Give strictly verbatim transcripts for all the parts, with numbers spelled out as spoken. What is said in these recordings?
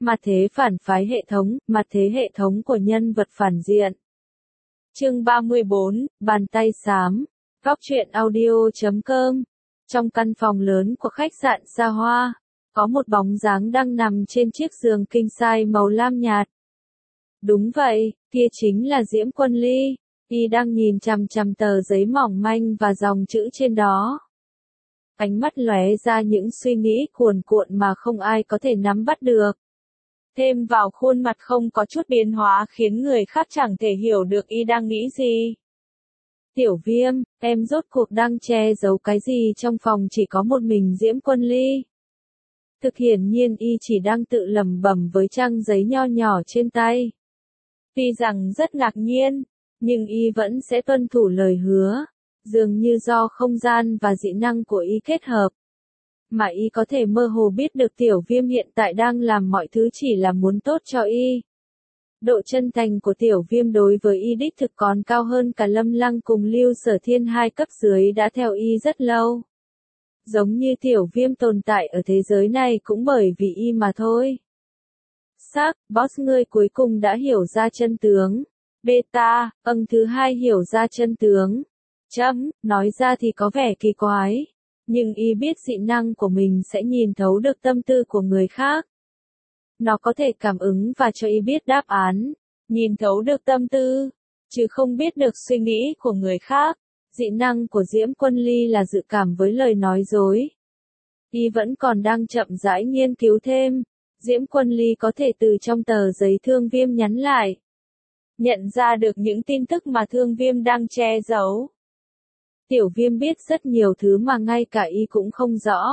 Mặt thế phản phái hệ thống, mặt thế hệ thống của nhân vật phản diện. Chương ba mươi bốn, Bàn tay xám. Góc truyện audio chấm com. Trong căn phòng lớn của khách sạn xa hoa, có một bóng dáng đang nằm trên chiếc giường king size màu lam nhạt. Đúng vậy, kia chính là Diễm Quân Ly. Y đang nhìn chằm chằm tờ giấy mỏng manh và dòng chữ trên đó. Ánh mắt lóe ra những suy nghĩ cuồn cuộn mà không ai có thể nắm bắt được. Thêm vào khuôn mặt không có chút biến hóa khiến người khác chẳng thể hiểu được y đang nghĩ gì. Tiểu Viêm, em rốt cuộc đang che giấu cái gì trong phòng chỉ có một mình Diễm Quân Ly? Thực hiển nhiên y chỉ đang tự lẩm bẩm với trang giấy nho nhỏ trên tay. Tuy rằng rất ngạc nhiên, nhưng y vẫn sẽ tuân thủ lời hứa, dường như do không gian và dị năng của y kết hợp. Mà y có thể mơ hồ biết được Tiểu Viêm hiện tại đang làm mọi thứ chỉ là muốn tốt cho y. Độ chân thành của Tiểu Viêm đối với y đích thực còn cao hơn cả Lâm Lăng cùng Lưu Sở Thiên hai cấp dưới đã theo y rất lâu. Giống như Tiểu Viêm tồn tại ở thế giới này cũng bởi vì y mà thôi. Xác, boss ngươi cuối cùng đã hiểu ra chân tướng. Beta, âng thứ hai hiểu ra chân tướng. Chấm, nói ra thì có vẻ kỳ quái. Nhưng y biết dị năng của mình sẽ nhìn thấu được tâm tư của người khác. Nó có thể cảm ứng và cho y biết đáp án, nhìn thấu được tâm tư, chứ không biết được suy nghĩ của người khác. Dị năng của Diễm Quân Ly là dự cảm với lời nói dối. Y vẫn còn đang chậm rãi nghiên cứu thêm. Diễm Quân Ly có thể từ trong tờ giấy Thương Viêm nhắn lại, nhận ra được những tin tức mà Thương Viêm đang che giấu. Tiểu Viêm biết rất nhiều thứ mà ngay cả y cũng không rõ.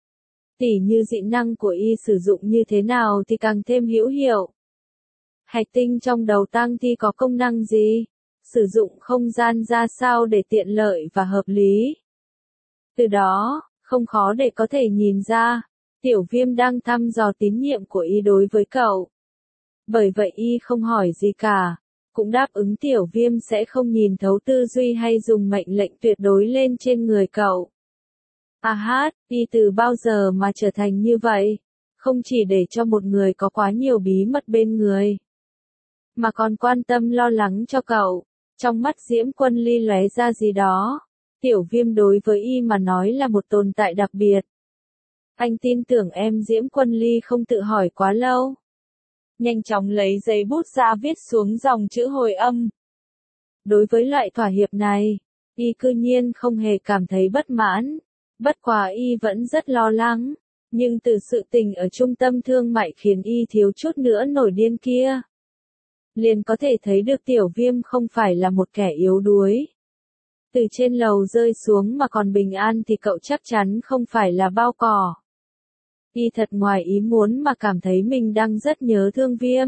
Tỉ như dị năng của y sử dụng như thế nào thì càng thêm hữu hiệu. Hạch tinh trong đầu tang thi có công năng gì? Sử dụng không gian ra sao để tiện lợi và hợp lý? Từ đó, không khó để có thể nhìn ra, Tiểu Viêm đang thăm dò tín nhiệm của y đối với cậu. Bởi vậy y không hỏi gì cả, cũng đáp ứng Tiểu Viêm sẽ không nhìn thấu tư duy hay dùng mệnh lệnh tuyệt đối lên trên người cậu. À hát, y từ bao giờ mà trở thành như vậy? Không chỉ để cho một người có quá nhiều bí mật bên người, mà còn quan tâm lo lắng cho cậu. Trong mắt Diễm Quân Ly lóe ra gì đó. Tiểu Viêm đối với y mà nói là một tồn tại đặc biệt. Anh tin tưởng em Diễm Quân Ly không tự hỏi quá lâu. Nhanh chóng lấy giấy bút ra viết xuống dòng chữ hồi âm. Đối với loại thỏa hiệp này, y cư nhiên không hề cảm thấy bất mãn. Bất quá y vẫn rất lo lắng. Nhưng từ sự tình ở trung tâm thương mại khiến y thiếu chút nữa nổi điên kia, liền có thể thấy được Tiểu Viêm không phải là một kẻ yếu đuối. Từ trên lầu rơi xuống mà còn bình an thì cậu chắc chắn không phải là bao cỏ. Y thật ngoài ý muốn mà cảm thấy mình đang rất nhớ Thương Viêm.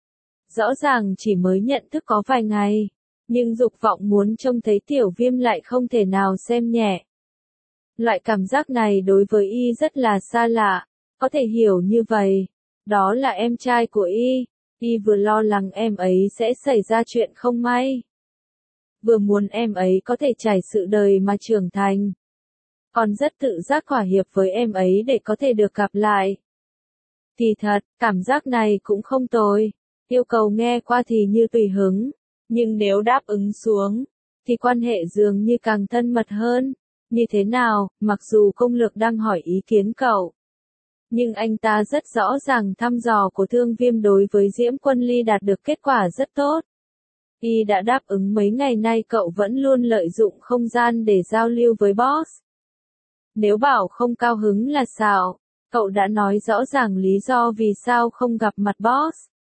Rõ ràng chỉ mới nhận thức có vài ngày, nhưng dục vọng muốn trông thấy Tiểu Viêm lại không thể nào xem nhẹ. Loại cảm giác này đối với y rất là xa lạ, có thể hiểu như vậy. Đó là em trai của y, y vừa lo lắng em ấy sẽ xảy ra chuyện không may, vừa muốn em ấy có thể trải sự đời mà trưởng thành. Còn rất tự giác thỏa hiệp với em ấy để có thể được gặp lại. Thì thật, cảm giác này cũng không tồi. Yêu cầu nghe qua thì như tùy hứng, nhưng nếu đáp ứng xuống, thì quan hệ dường như càng thân mật hơn. Như thế nào, mặc dù công lược đang hỏi ý kiến cậu, nhưng anh ta rất rõ ràng thăm dò của Thương Viêm đối với Diễm Quân Ly đạt được kết quả rất tốt. Y đã đáp ứng mấy ngày nay cậu vẫn luôn lợi dụng không gian để giao lưu với boss. Nếu bảo không cao hứng là xạo, cậu đã nói rõ ràng lý do vì sao không gặp mặt boss.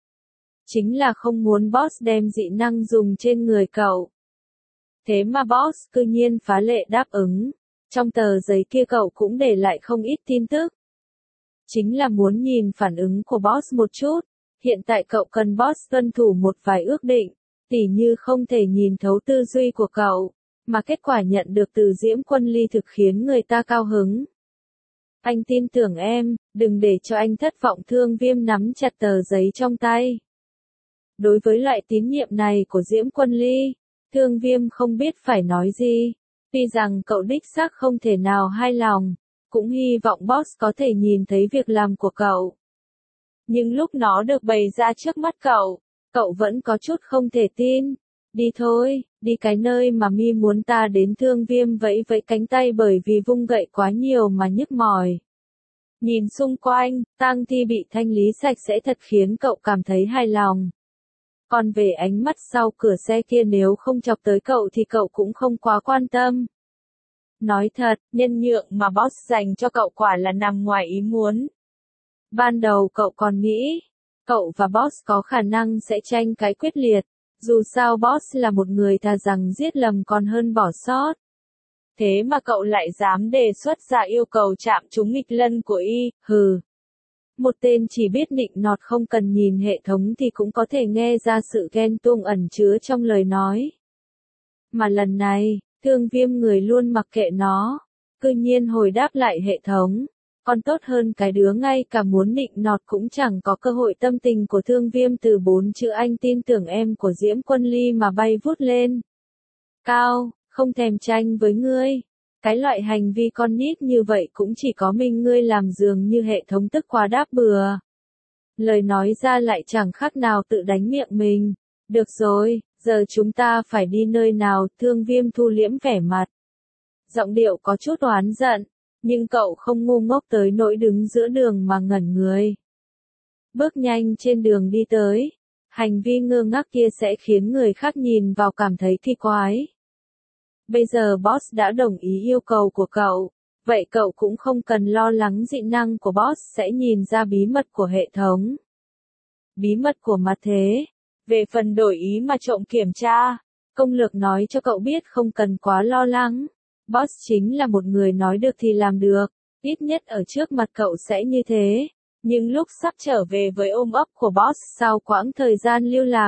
Chính là không muốn boss đem dị năng dùng trên người cậu. Thế mà boss cư nhiên phá lệ đáp ứng. Trong tờ giấy kia cậu cũng để lại không ít tin tức. Chính là muốn nhìn phản ứng của boss một chút. Hiện tại cậu cần boss tuân thủ một vài ước định, tỉ như không thể nhìn thấu tư duy của cậu, mà kết quả nhận được từ Diễm Quân Ly thực khiến người ta cao hứng. Anh tin tưởng em, đừng để cho anh thất vọng. Thương Viêm nắm chặt tờ giấy trong tay. Đối với loại tín nhiệm này của Diễm Quân Ly, Thương Viêm không biết phải nói gì. Tuy rằng cậu đích xác không thể nào hài lòng, cũng hy vọng boss có thể nhìn thấy việc làm của cậu. Nhưng lúc nó được bày ra trước mắt cậu, cậu vẫn có chút không thể tin. Đi thôi, đi cái nơi mà mi muốn ta đến. Thương Viêm vẫy vẫy cánh tay bởi vì vung gậy quá nhiều mà nhức mỏi. Nhìn xung quanh, tang thi bị thanh lý sạch sẽ thật khiến cậu cảm thấy hài lòng. Còn về ánh mắt sau cửa xe kia nếu không chọc tới cậu thì cậu cũng không quá quan tâm. Nói thật, nhân nhượng mà boss dành cho cậu quả là nằm ngoài ý muốn. Ban đầu cậu còn nghĩ, cậu và boss có khả năng sẽ tranh cãi quyết liệt, dù sao boss là một người thà rằng giết lầm còn hơn bỏ sót. Thế mà cậu lại dám đề xuất ra yêu cầu chạm trúng nghịch lân của y, hừ. Một tên chỉ biết nịnh nọt không cần nhìn hệ thống thì cũng có thể nghe ra sự ghen tuông ẩn chứa trong lời nói. Mà lần này, Thương Viêm người luôn mặc kệ nó, cư nhiên hồi đáp lại hệ thống. Còn tốt hơn cái đứa ngay cả muốn nịnh nọt cũng chẳng có cơ hội. Tâm tình của Thương Viêm từ bốn chữ anh tin tưởng em của Diễm Quân Ly mà bay vút lên. Cao, không thèm tranh với ngươi. Cái loại hành vi con nít như vậy cũng chỉ có mình ngươi làm, dường như hệ thống tức quá đáp bừa. Lời nói ra lại chẳng khác nào tự đánh miệng mình. Được rồi, giờ chúng ta phải đi nơi nào? Thương Viêm thu liễm vẻ mặt. Giọng điệu có chút oán giận, nhưng cậu không ngu ngốc tới nỗi đứng giữa đường mà ngẩn người. Bước nhanh trên đường đi tới, hành vi ngơ ngác kia sẽ khiến người khác nhìn vào cảm thấy kỳ quái. Bây giờ boss đã đồng ý yêu cầu của cậu, vậy cậu cũng không cần lo lắng dị năng của boss sẽ nhìn ra bí mật của hệ thống. Bí mật của mặt thế. Về phần đổi ý mà trộm kiểm tra, công lược nói cho cậu biết không cần quá lo lắng. Boss chính là một người nói được thì làm được, ít nhất ở trước mặt cậu sẽ như thế. Nhưng lúc sắp trở về với ôm ấp của boss sau quãng thời gian lưu lạc,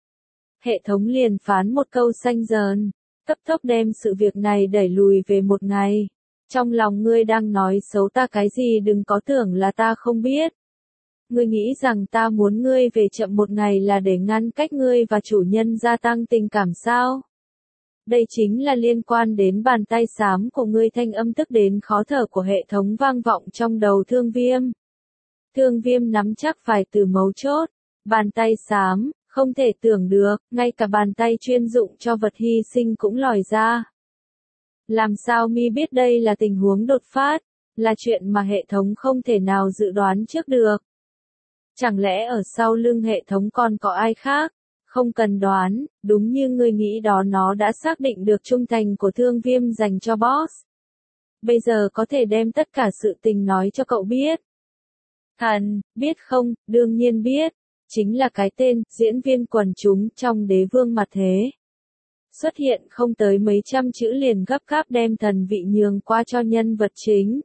hệ thống liền phán một câu xanh dờn, cấp tốc đem sự việc này đẩy lùi về một ngày. Trong lòng ngươi đang nói xấu ta cái gì? Đừng có tưởng là ta không biết. Ngươi nghĩ rằng ta muốn ngươi về chậm một ngày là để ngăn cách ngươi và chủ nhân gia tăng tình cảm sao? Đây chính là liên quan đến bàn tay xám của ngươi. Thanh âm tức đến khó thở của hệ thống vang vọng trong đầu Thương Viêm. Thương Viêm nắm chắc vài từ mấu chốt. Bàn tay xám, không thể tưởng được, ngay cả bàn tay chuyên dụng cho vật hy sinh cũng lòi ra. Làm sao mi biết đây là tình huống đột phát, là chuyện mà hệ thống không thể nào dự đoán trước được? Chẳng lẽ ở sau lưng hệ thống còn có ai khác? Không cần đoán, đúng như ngươi nghĩ đó, nó đã xác định được trung thành của Thương Viêm dành cho boss. Bây giờ có thể đem tất cả sự tình nói cho cậu biết. Thần, biết không? Đương nhiên biết. Chính là cái tên, diễn viên quần chúng trong Đế Vương mặt thế. Xuất hiện không tới mấy trăm chữ liền gấp gáp đem thần vị nhường qua cho nhân vật chính.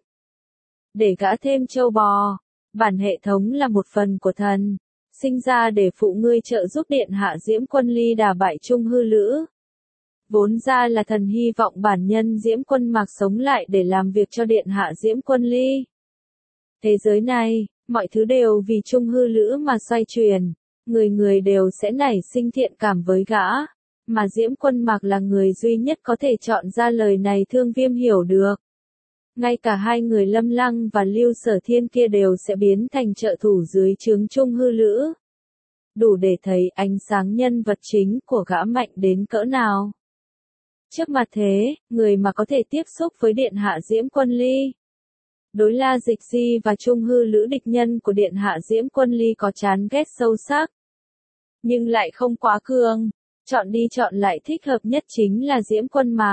Để gã thêm châu bò. Bản hệ thống là một phần của thần, sinh ra để phụ ngươi trợ giúp điện hạ Diễm Quân Ly đả bại Trung Hư Lữ. Vốn ra là thần hy vọng bản nhân Diễm Quân Mạc sống lại để làm việc cho điện hạ Diễm Quân Ly. Thế giới này, mọi thứ đều vì Trung Hư Lữ mà xoay chuyển, người người đều sẽ nảy sinh thiện cảm với gã, mà Diễm Quân Mạc là người duy nhất có thể chọn ra lời này. Thương Viêm hiểu được. Ngay cả hai người Lâm Lăng và Lưu Sở Thiên kia đều sẽ biến thành trợ thủ dưới trướng Trung Hư Lữ. Đủ để thấy ánh sáng nhân vật chính của gã mạnh đến cỡ nào. Trước mặt thế, người mà có thể tiếp xúc với điện hạ Diễm Quân Ly. Đối La Dịch Di và Trung Hư Lữ, địch nhân của điện hạ Diễm Quân Ly, có chán ghét sâu sắc. Nhưng lại không quá cường, chọn đi chọn lại thích hợp nhất chính là Diễm Quân Mạc.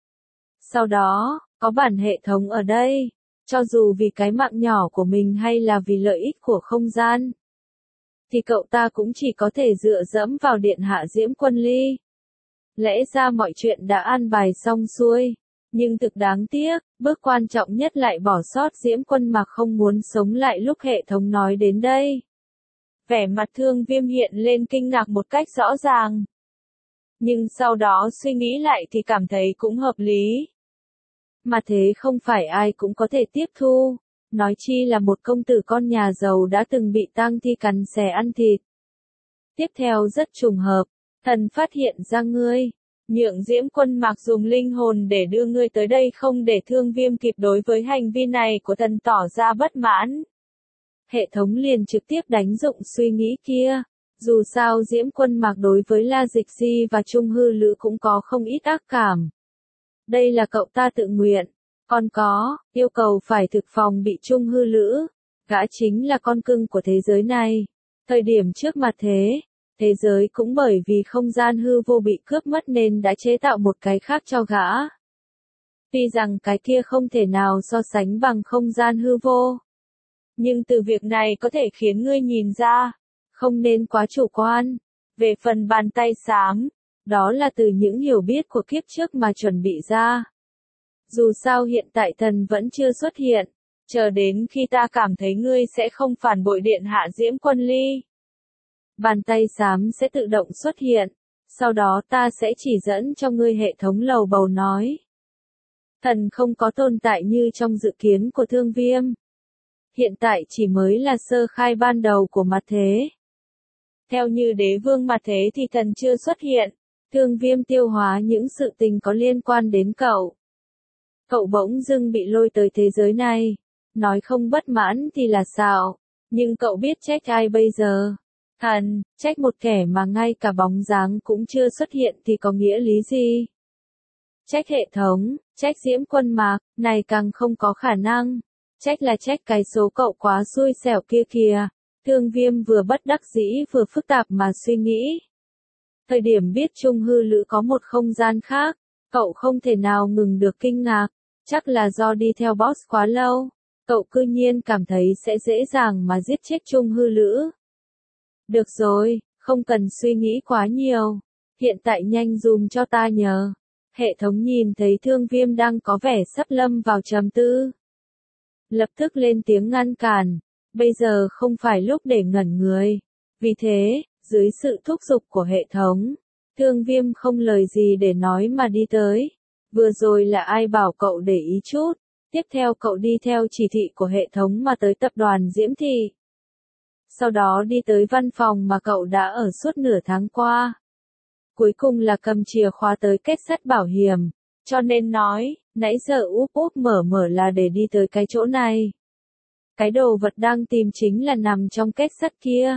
Sau đó, có bản hệ thống ở đây, cho dù vì cái mạng nhỏ của mình hay là vì lợi ích của không gian, thì cậu ta cũng chỉ có thể dựa dẫm vào điện hạ Diễm Quân Ly. Lẽ ra mọi chuyện đã an bài xong xuôi, nhưng thực đáng tiếc, bước quan trọng nhất lại bỏ sót. Diễm Quân Mạc không muốn sống lại lúc hệ thống nói đến đây. Vẻ mặt Thương Viêm hiện lên kinh ngạc một cách rõ ràng. Nhưng sau đó suy nghĩ lại thì cảm thấy cũng hợp lý. Mà thế không phải ai cũng có thể tiếp thu, nói chi là một công tử con nhà giàu đã từng bị tang thi cắn xé ăn thịt. Tiếp theo rất trùng hợp, thần phát hiện ra ngươi, nhượng Diễm Quân Mạc dùng linh hồn để đưa ngươi tới đây. Không để Thương Viêm kịp đối với hành vi này của thần tỏ ra bất mãn. hệ thống liền trực tiếp đánh dụng suy nghĩ kia. Dù sao Diễm Quân Mạc đối với La Dịch Di và Trung Hư Lữ cũng có không ít ác cảm. Đây là cậu ta tự nguyện. Còn có, yêu cầu phải thực phòng bị Trung Hư Lữ. Gã chính là con cưng của thế giới này. Thời điểm trước mặt thế, thế giới cũng bởi vì không gian hư vô bị cướp mất nên đã chế tạo một cái khác cho gã. Tuy rằng cái kia không thể nào so sánh bằng không gian hư vô. Nhưng từ việc này có thể khiến ngươi nhìn ra, không nên quá chủ quan. Về phần bàn tay xám, đó là từ những hiểu biết của kiếp trước mà chuẩn bị ra. Dù sao hiện tại thần vẫn chưa xuất hiện, chờ đến khi ta cảm thấy ngươi sẽ không phản bội điện hạ Diễm Quân Ly. Bàn tay xám sẽ tự động xuất hiện, sau đó ta sẽ chỉ dẫn cho ngươi hệ thống lầu bầu nói. Thần không có tồn tại như trong dự kiến của Thương Viêm. Hiện tại chỉ mới là sơ khai ban đầu của mặt thế. Theo như đế vương mặt thế thì thần chưa xuất hiện, Thương Viêm tiêu hóa những sự tình có liên quan đến cậu. Cậu bỗng dưng bị lôi tới thế giới này, nói không bất mãn thì là xạo, nhưng cậu biết trách ai bây giờ? Thần, trách một kẻ mà ngay cả bóng dáng cũng chưa xuất hiện thì có nghĩa lý gì? Trách hệ thống, trách Diễm Quân Mạc, này càng không có khả năng. Trách là trách cái số cậu quá xui xẻo kia kìa. Thương Viêm vừa bất đắc dĩ vừa phức tạp mà suy nghĩ. Thời điểm biết Trung Hư Lữ có một không gian khác, cậu không thể nào ngừng được kinh ngạc. Chắc là do đi theo boss quá lâu, cậu cư nhiên cảm thấy sẽ dễ dàng mà giết chết Trung Hư Lữ. Được rồi, không cần suy nghĩ quá nhiều. Hiện tại nhanh dùm cho ta nhờ. Hệ thống nhìn thấy Thương Viêm đang có vẻ sắp lâm vào trầm tư. Lập tức lên tiếng ngăn cản. Bây giờ không phải lúc để ngẩn người. Vì thế, dưới sự thúc giục của hệ thống, Thương Viêm không lời gì để nói mà đi tới. Vừa rồi là ai bảo cậu để ý chút. Tiếp theo cậu đi theo chỉ thị của hệ thống mà tới tập đoàn Diễm Thị. Sau đó đi tới văn phòng mà cậu đã ở suốt nửa tháng qua. Cuối cùng là cầm chìa khóa tới kết sắt bảo hiểm. Cho nên nói, nãy giờ úp úp mở mở là để đi tới cái chỗ này. Cái đồ vật đang tìm chính là nằm trong kết sắt kia.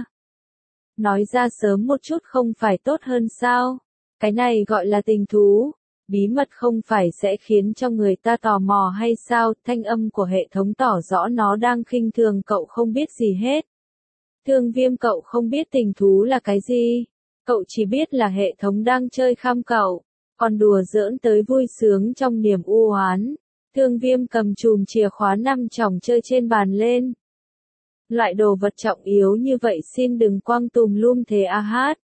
Nói ra sớm một chút không phải tốt hơn sao? Cái này gọi là tình thú. Bí mật không phải sẽ khiến cho người ta tò mò hay sao? Thanh âm của hệ thống tỏ rõ nó đang khinh thường cậu không biết gì hết. Thương Viêm cậu không biết tình thú là cái gì. Cậu chỉ biết là hệ thống đang chơi khăm cậu. Còn đùa giỡn tới vui sướng trong niềm u oán. Thương Viêm cầm chùm chìa khóa năm chồng chơi trên bàn lên. Loại đồ vật trọng yếu như vậy xin đừng quăng tùm lum thế a hát.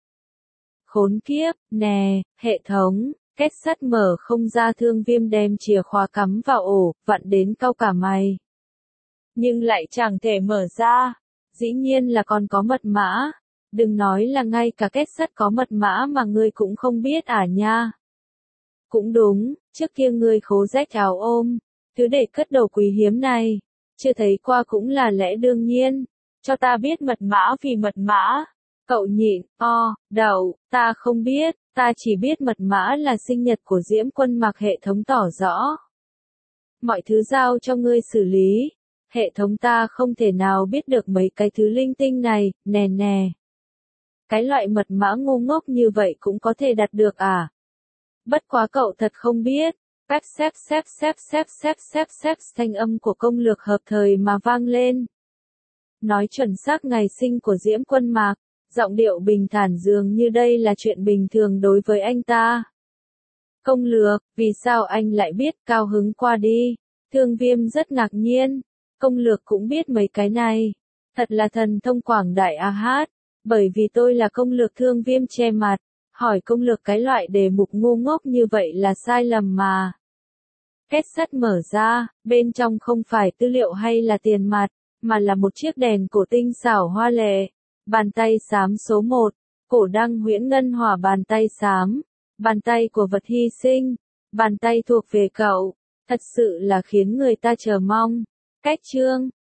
Khốn kiếp, nè, hệ thống. Kết sắt mở không ra. Thương Viêm đem chìa khóa cắm vào ổ, vặn đến cau cả mày. Nhưng lại chẳng thể mở ra. Dĩ nhiên là còn có mật mã. Đừng nói là ngay cả kết sắt có mật mã mà ngươi cũng không biết à nha. Cũng đúng, trước kia ngươi khố rách áo ôm. Thứ để cất đồ quý hiếm này. Chưa thấy qua cũng là lẽ đương nhiên. Cho ta biết mật mã vì mật mã. Cậu nhịn, o, đậu, ta không biết. Ta chỉ biết mật mã là sinh nhật của Diễm Quân Mạc. Hệ thống tỏ rõ. Mọi thứ giao cho ngươi xử lý. Hệ thống ta không thể nào biết được mấy cái thứ linh tinh này, nè nè. Cái loại mật mã ngu ngốc như vậy cũng có thể đặt được à? Bất quá cậu thật không biết. Phép xếp xếp xếp xếp xếp xếp xếp thanh âm của công lược hợp thời mà vang lên. Nói chuẩn xác ngày sinh của Diễm Quân Mạc. Giọng điệu bình thản dường như đây là chuyện bình thường đối với anh ta. Công lược, vì sao anh lại biết? Cao hứng qua đi. Thương Viêm rất ngạc nhiên. Công lược cũng biết mấy cái này. Thật là thần thông quảng đại a hát. Bởi vì tôi là công lược. Thương Viêm che mặt. Hỏi công lược cái loại đề mục ngu ngốc như vậy là sai lầm mà. Kết sắt mở ra, bên trong không phải tư liệu hay là tiền mặt, mà là một chiếc đèn cổ tinh xảo hoa lệ. Bàn tay xám số một, cổ đăng huyễn ngân hỏa bàn tay xám, bàn tay của vật hy sinh, bàn tay thuộc về cậu, thật sự là khiến người ta chờ mong. Cách chương